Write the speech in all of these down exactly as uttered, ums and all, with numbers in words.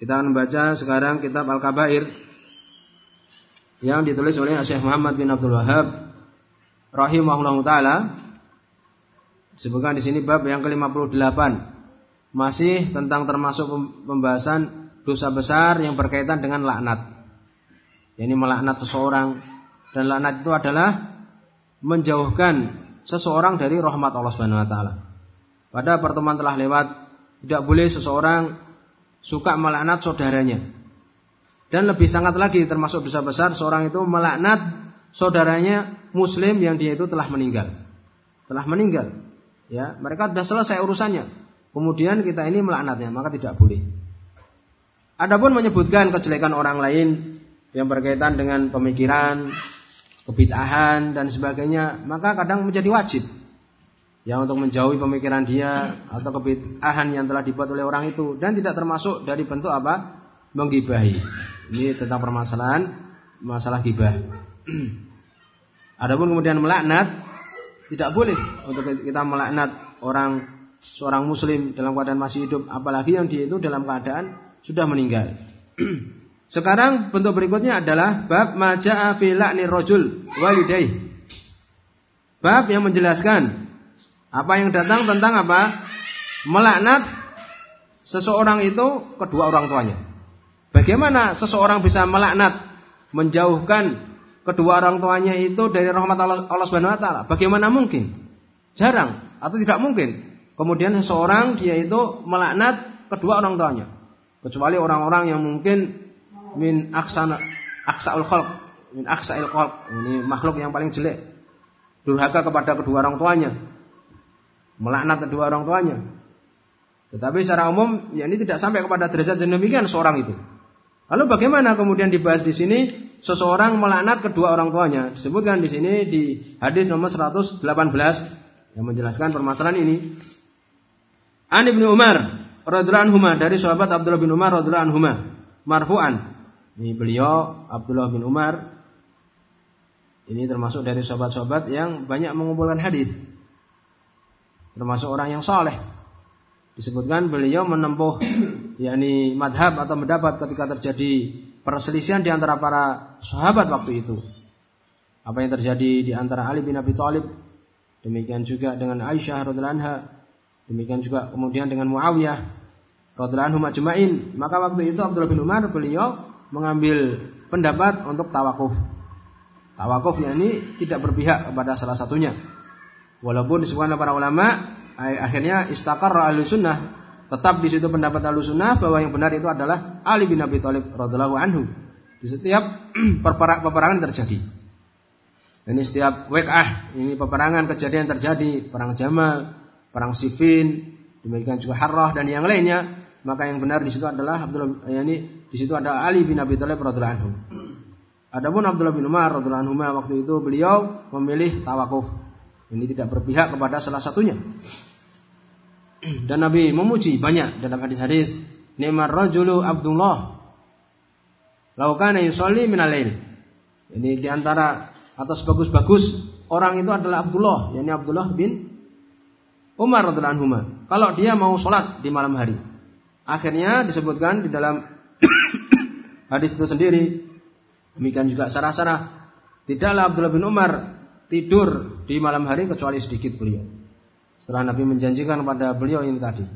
Kita akan membaca sekarang kitab Al-Kabair yang ditulis oleh Syekh Muhammad bin Abdul Wahhab rahimahullahu taala. Disebutkan di sini bab yang ke lima puluh delapan. Masih tentang termasuk pembahasan dosa besar yang berkaitan dengan laknat. Yani melaknat seseorang, dan laknat itu adalah menjauhkan seseorang dari rahmat Allah Subhanahu wa taala. Pada pertemuan telah lewat, tidak boleh seseorang suka melaknat saudaranya. Dan lebih sangat lagi termasuk dosa besar seorang itu melaknat saudaranya muslim yang dia itu telah meninggal. Telah meninggal. Ya, mereka sudah selesai urusannya. Kemudian kita ini melaknatnya, maka tidak boleh. Adapun menyebutkan kejelekan orang lain yang berkaitan dengan pemikiran, kebid'ahan dan sebagainya, maka kadang menjadi wajib. Ya, untuk menjauhi pemikiran dia atau kebid'ahan yang telah dibuat oleh orang itu, dan tidak termasuk dari bentuk apa? Menggibahi. Ini tentang permasalahan masalah gibah. Adapun kemudian melaknat, tidak boleh untuk kita melaknat orang seorang muslim dalam keadaan masih hidup, apalagi yang dia itu dalam keadaan sudah meninggal. Sekarang bentuk berikutnya adalah bab ma jaa fi la'nir rajul walidayh. Bab yang menjelaskan apa yang datang tentang apa? Melaknat seseorang itu kedua orang tuanya. Bagaimana seseorang bisa melaknat, menjauhkan kedua orang tuanya itu dari rahmat Allah, Allah Subhanahu wa taala? Bagaimana mungkin? Jarang atau tidak mungkin. Kemudian seseorang dia itu melaknat kedua orang tuanya. Kecuali orang-orang yang mungkin min aksana aksaul khalq, min aksail khalq, ini makhluk yang paling jelek, durhaka kepada kedua orang tuanya, melaknat kedua orang tuanya. Tetapi secara umum ya ini tidak sampai kepada derajat demikian seorang itu. Lalu bagaimana kemudian dibahas di sini seseorang melaknat kedua orang tuanya? Disebutkan di sini di hadis nomor seratus delapan belas yang menjelaskan permasalahan ini. An Ibnu Umar radhiyallahu anhu, dari sahabat Abdullah bin Umar radhiyallahu anhu marfu'an. Ini beliau Abdullah bin Umar ini termasuk dari sahabat-sahabat yang banyak mengumpulkan hadis, termasuk orang yang saleh. Disebutkan beliau menempuh yakni madhab atau pendapat ketika terjadi perselisihan di antara para sahabat waktu itu. Apa yang terjadi di antara Ali bin Abi Thalib, demikian juga dengan Aisyah radhiyallahu anha, demikian juga kemudian dengan Muawiyah radhiyallahu anhum ajma'in. Maka waktu itu Abdullah bin Umar beliau mengambil pendapat untuk tawakuf. Tawakuf yakni tidak berpihak kepada salah satunya. Walaupun disebutkan para ulama akhirnya istaqarra ahlussunnah, tetap di situ pendapat ahlussunnah bahwa yang benar itu adalah Ali bin Abi Thalib radhiyallahu anhu di setiap peperangan terjadi. Ini setiap waqah, ini peperangan kejadian terjadi, perang Jamal, perang Siffin, demikian juga Harrah dan yang lainnya, maka yang benar di situ adalah Abdullah, yakni di situ ada Ali bin Abi Thalib radhiyallahu anhu. Adapun Abdullah bin Umar radhiyallahu anhu waktu itu beliau memilih tawakuf. Ini tidak berpihak kepada salah satunya. Dan Nabi memuji banyak dalam hadis-hadis, ni'mar rajulu Abdullah law kana yusalli minal lail. Ini di antara atas bagus-bagus orang itu adalah Abdullah, yakni Abdullah bin Umar radhiyallahu anhu. Kalau dia mau sholat di malam hari. Akhirnya disebutkan di dalam hadis itu sendiri, demikian juga sarah-sarah, tidaklah Abdullah bin Umar tidur di malam hari kecuali sedikit beliau. Setelah Nabi menjanjikan kepada beliau ini tadi.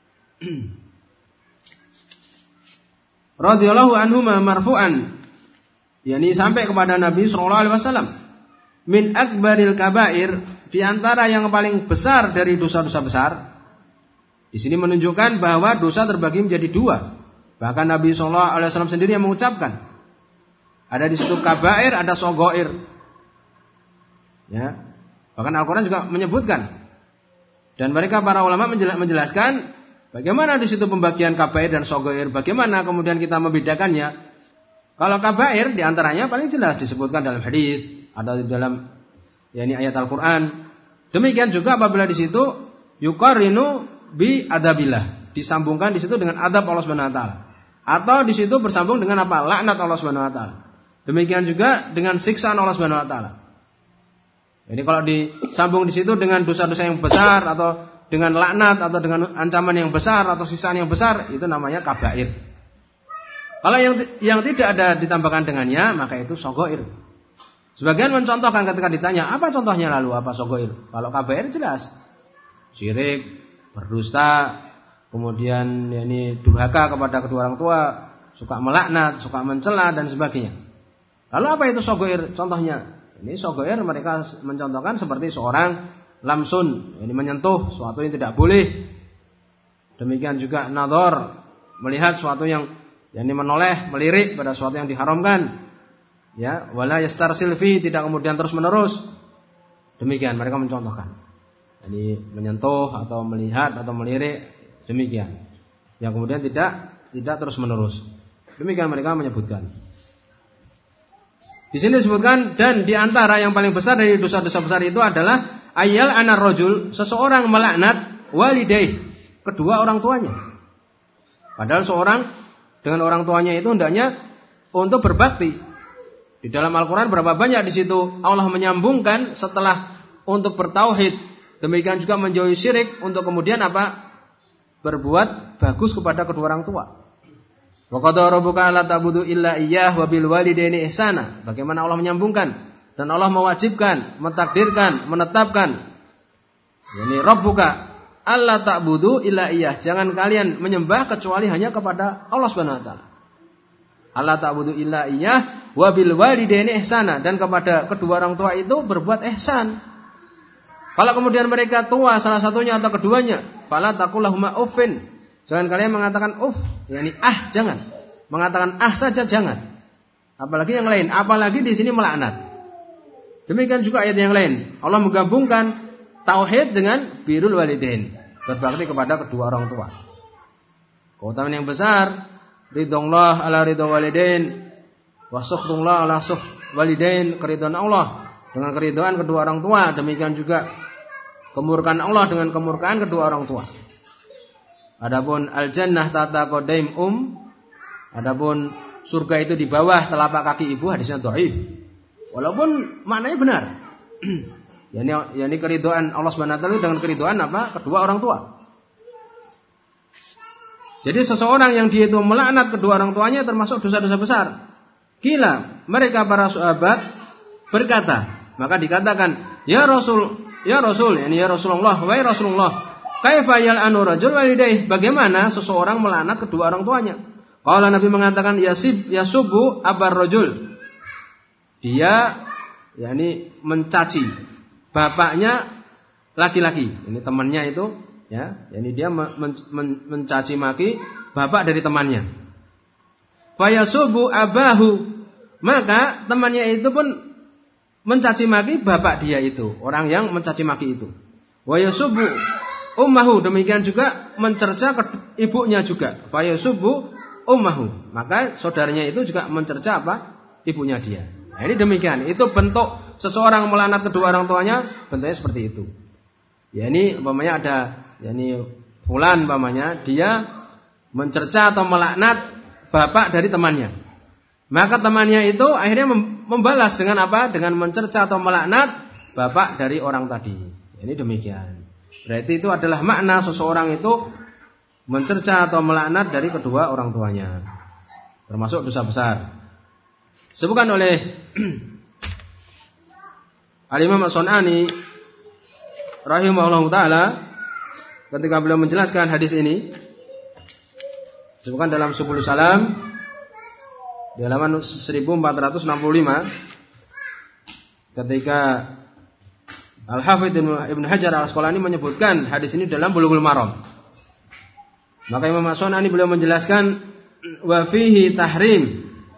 Radhiyallahu anhu marfu'an, yakni sampai kepada Nabi sallallahu alaihi wasallam, min akbaril kabair, di antara yang paling besar dari dosa-dosa besar. Di sini menunjukkan bahwa dosa terbagi menjadi dua. Bahkan Nabi sallallahu alaihi wasallam sendiri yang mengucapkan. Ada di situ kabair, ada sogoir. Ya. Bahkan Al-Quran juga menyebutkan. Dan mereka para ulama menjelaskan bagaimana di situ pembagian kabair dan sogoir. Bagaimana kemudian kita membedakannya. Kalau kabair di antaranya paling jelas disebutkan dalam hadis, ada di dalam yakni ayat Al-Quran. Demikian juga apabila di situ yuqarrinu bi adabillah, disambungkan di situ dengan adab Allah Subhanahu wa taala. Atau di situ bersambung dengan apa? Laknat Allah Subhanahu wa taala. Demikian juga dengan siksaan Allah Subhanahu wa taala. Jadi kalau disambung di situ dengan dosa-dosa yang besar atau dengan laknat atau dengan ancaman yang besar atau siksaan yang besar, itu namanya kabair. Kalau yang yang tidak ada ditambahkan dengannya, maka itu sogoir. Sebagian mencontohkan ketika ditanya, apa contohnya lalu apa sogoir? Kalau kabair jelas, syirik, berdusta, kemudian ini durhaka kepada kedua orang tua, suka melaknat, suka mencela dan sebagainya. Lalu apa itu sogoir? Contohnya, ini sogoir mereka mencontohkan seperti seorang lamsun, ini menyentuh sesuatu yang tidak boleh. Demikian juga nadhar, melihat sesuatu yang yang menoleh, melirik pada sesuatu yang diharamkan. Ya, wala yastarsil fi, tidak kemudian terus menerus. Demikian mereka mencontohkan. Jadi menyentuh atau melihat atau melirik, demikian. Yang kemudian tidak tidak terus menerus. Demikian mereka menyebutkan. Di sini disebutkan, dan di antara yang paling besar dari dosa-dosa besar itu adalah ayal anar rajul, seseorang melaknat walidaih, kedua orang tuanya. Padahal seorang dengan orang tuanya itu hendaknya untuk berbakti. Di dalam Al-Quran berapa banyak di situ Allah menyambungkan setelah untuk bertauhid, demikian juga menjauhi syirik untuk kemudian apa? Berbuat bagus kepada kedua orang tua. Wa qad rabbuka alla ta'budu illa iyyah wa bil walidaini ihsana. Bagaimana Allah menyambungkan dan Allah mewajibkan, mentakdirkan, menetapkan. Yani rabbuka alla ta'budu illa iyyah. Jangan kalian menyembah kecuali hanya kepada Allah Subhanahu wa taala. Allah ta'budu illa iyyah wa bil walidaini ihsana, dan kepada kedua orang tua itu berbuat ihsan. Kalau kemudian mereka tua salah satunya atau keduanya, fala taqulahuma uffin. Jangan kalian mengatakan uff, yakni ah, jangan. Mengatakan ah saja jangan. Apalagi yang lain, apalagi di sini melaknat. Demikian juga ayat yang lain. Allah menggabungkan tauhid dengan birrul walidain, berbakti kepada kedua orang tua. Keutamaan yang besar, ridhullah ala ridho walidain wa sukhtullah ala sukh walidain, keridhaan Allah dengan keridhaan kedua orang tua, demikian juga kemurkaan Allah dengan kemurkaan kedua orang tua. Adapun al-jannah tata qadaim um, adapun surga itu di bawah telapak kaki ibu, hadisnya dhaif. Walaupun maknanya benar. Yani yani keridhaan Allah Subhanahu wa taala dengan keridhaan apa? Kedua orang tua. Jadi seseorang yang dia itu melaknat kedua orang tuanya termasuk dosa-dosa besar. Gila, mereka para sahabat berkata, maka dikatakan, ya Rasul, ya Rasul, yani ya Rasulullah, wahai Rasulullah, kaifa yal'anu rajul walidayh? Bagaimana seseorang melaknat kedua orang tuanya? Kalau Nabi mengatakan yasib yasubu abar rajul. Dia yakni mencaci bapaknya laki-laki. Ini temannya itu, ya, yakni dia men, men, mencaci maki bapak dari temannya. Fa yasubu abahu, maka temannya itu pun mencaci maki bapak dia itu, orang yang mencaci maki itu. Wa yasubu ummahu, demikian juga mencerca ibunya juga. Fa yasubu ummahu, maka saudaranya itu juga mencerca apa? Ibunya dia. Nah, ini demikian. Itu bentuk seseorang melaknat kedua orang tuanya, bentuknya seperti itu. Ya ini umpamanya ada, ya ini fulan umpamanya dia mencerca atau melaknat bapak dari temannya. Maka temannya itu akhirnya membalas dengan apa? Dengan mencerca atau melaknat bapak dari orang tadi. Ya, ini demikian. Berarti itu adalah makna seseorang itu mencerca atau melaknat dari kedua orang tuanya. Termasuk dosa besar. Disebutkan oleh Al-Imam As-Sun'ani rahimahullahu taala ketika beliau menjelaskan hadis ini, disebutkan dalam Subul Salam di halaman seribu empat ratus enam puluh lima, ketika Al-Hafidz Ibnu Hajar Al-Asqalani menyebutkan hadis ini dalam Bulughul Maram. Maka Imam As-Sun'ani beliau menjelaskan wa fihi tahrim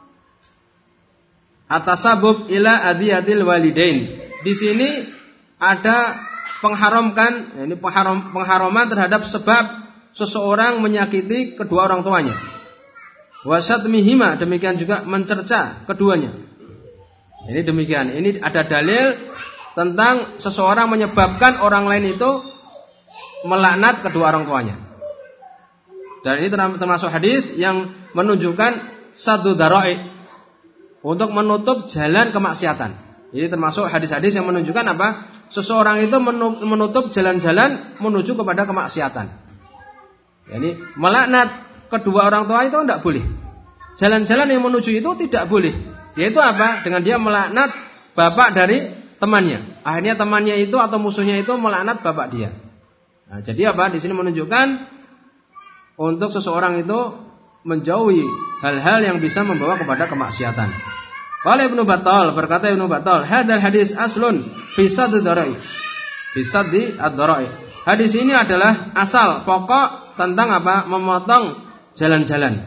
atasabub ila adiyatil walidain. Di sini ada pengharamkan, ini pengharam, pengharaman terhadap sebab seseorang menyakiti kedua orang tuanya. Wasatmihima, demikian juga mencerca keduanya. Ini demikian. Ini ada dalil tentang seseorang menyebabkan orang lain itu melaknat kedua orang tuanya. Dan ini termasuk hadis yang menunjukkan saddu dzara'i, untuk menutup jalan kemaksiatan. Ini termasuk hadis-hadis yang menunjukkan apa? Seseorang itu menutup jalan-jalan menuju kepada kemaksiatan. Jadi melaknat kedua orang tua itu tidak boleh. jalan-jalan yang menuju itu tidak boleh. Yaitu apa? Dengan dia melaknat bapak dari temannya. Akhirnya temannya itu atau musuhnya itu melaknat bapak dia. Nah, jadi apa? Di sini menunjukkan untuk seseorang itu menjauhi hal-hal yang bisa membawa kepada kemaksiatan. Qala Ibnu Battal, berkata Ibnu Battal, hadzal hadis aslun fi saddi ad-darai. Fi saddi ad-darai. Hadis ini adalah asal pokok tentang apa? Memotong jalan-jalan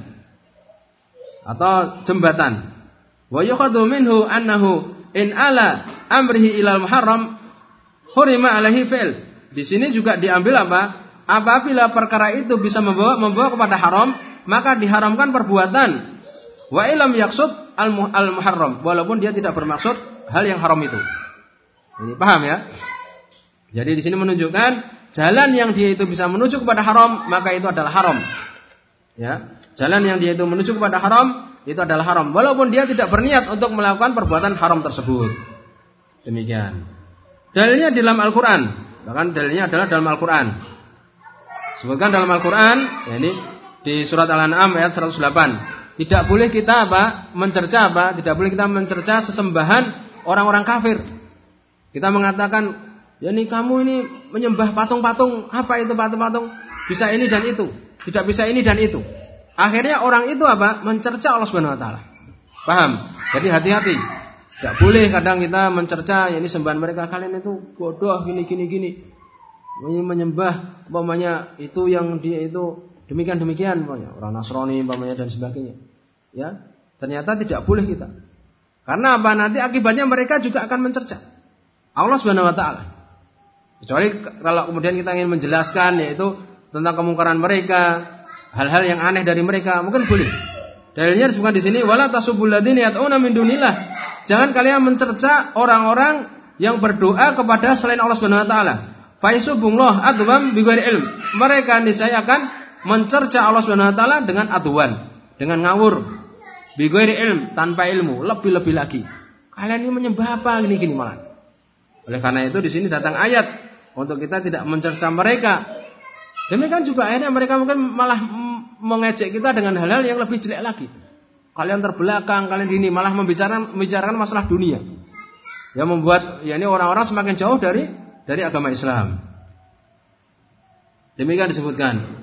atau jembatan. Wa yukhadhu minhu annahu in ala amrihi ilal muharram hurima alaihi fi'l. Di sini juga diambil apa? Apabila perkara itu bisa membawa membawa kepada haram, maka diharamkan perbuatan. Wa ilam yaqsud al-muharram, walaupun dia tidak bermaksud hal yang haram itu. Ini paham ya? Jadi di sini menunjukkan jalan yang dia itu bisa menuju kepada haram, maka itu adalah haram. Ya, jalan yang dia itu menuju kepada haram itu adalah haram, walaupun dia tidak berniat untuk melakukan perbuatan haram tersebut. Demikian. Dalilnya di dalam Al-Quran, bahkan dalilnya adalah dalam Al-Quran. Sebutkan dalam Al-Quran, ya ini di surat Al-An'am ayat seratus delapan. Tidak boleh kita apa? Mencerca apa? Tidak boleh kita mencerca sesembahan orang-orang kafir. Kita mengatakan, ya ini kamu ini menyembah patung-patung, apa itu patung-patung? Bisa ini dan itu, tidak bisa ini dan itu. Akhirnya orang itu apa? Mencerca Allah Subhanahu wa taala. Paham? Jadi hati-hati. Tidak boleh kadang kita mencerca, ya ini sembahan mereka, kalian itu bodoh gini gini gini. Ini menyembah umpamanya itu yang dia itu demikian demikian umpamanya orang Nasrani umpamanya dan sebagainya. Ya, ternyata tidak boleh kita. Karena apa? Nanti akibatnya mereka juga akan mencerca Allah Subhanahu wa taala. Kecuali kalau kemudian kita ingin menjelaskan yaitu tentang kemungkaran mereka, hal-hal yang aneh dari mereka, mungkin boleh. Dalilnya disebutkan di sini, wala tasubul ladzina yad'una min dunillah. Jangan kalian mencerca orang-orang yang berdoa kepada selain Allah Subhanahu wa taala. Fa yasubullah adwan bighairi ilm. Mereka niscaya akan mencerca Allah Subhanahu wa taala dengan adwan, dengan ngawur. Bighairi ilm, tanpa ilmu, lebih-lebih lagi. Kalian ini menyembah apa gini-gini malah. Oleh karena itu di sini datang ayat untuk kita tidak mencerca mereka. Demikian juga akhirnya mereka mungkin malah mengejek kita dengan hal-hal yang lebih jelek lagi. Kalian terbelakang, kalian ini malah membicarakan membicarakan masalah dunia. Yang membuat ya ini orang-orang semakin jauh dari dari agama Islam. Demikian disebutkan.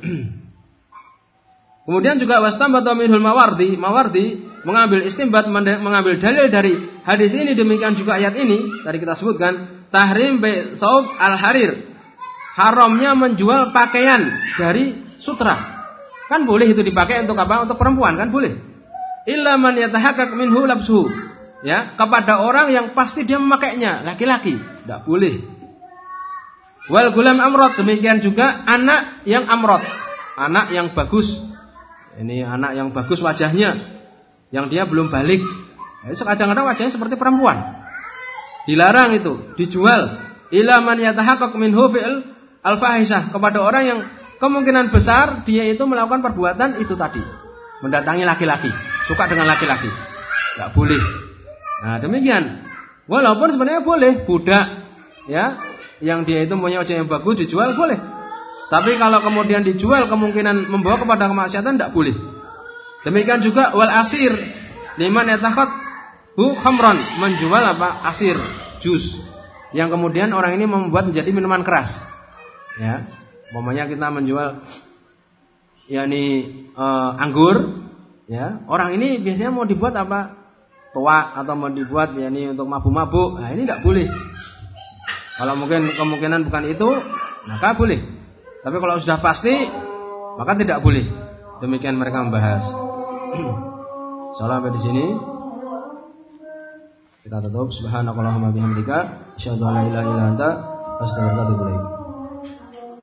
Kemudian juga wastambat minhul mawardi, mawardi mengambil istimbat, mengambil dalil dari hadis ini, demikian juga ayat ini tadi kita sebutkan tahrim bi saub al-harir. Haramnya menjual pakaian dari sutra. Kan boleh itu dipakai untuk apa? Untuk perempuan kan boleh. Illa man yatahaqqaq minhu labsuhu. Ya, kepada orang yang pasti dia memakainya, laki-laki, tidak boleh. Wal gulam amrot, demikian juga anak yang amrot, anak yang bagus. Ini anak yang bagus wajahnya, yang dia belum balik. Kadang-kadang wajahnya seperti perempuan. Dilarang itu, dijual. Illa man yatahaqqaq minhu fi'l al-fahisah, kepada orang yang kemungkinan besar dia itu melakukan perbuatan itu tadi, mendatangi laki-laki, suka dengan laki-laki. Enggak boleh. Nah, demikian. Walaupun sebenarnya boleh budak ya, yang dia itu punya wajah yang bagus dijual boleh. Tapi kalau kemudian dijual kemungkinan membawa kepada kemaksiatan tidak boleh. Demikian juga wal asir liman yatakhad hu khamran, menjual apa? Asir, jus. Yang kemudian orang ini membuat menjadi minuman keras. Ya. Umpamanya kita menjual yakni uh, anggur, ya. Orang ini biasanya mau dibuat apa? Tua atau mau dibuat yakni untuk mabuk-mabuk. Nah, ini tidak boleh. Kalau mungkin kemungkinan bukan itu, maka boleh. Tapi kalau sudah pasti, maka tidak boleh. Demikian mereka membahas. Sampai di sini kita tutup. Subhanakallahumma bihamdika asyhadu an la ilaha illa anta astaghfiruka wa atubu ilaik.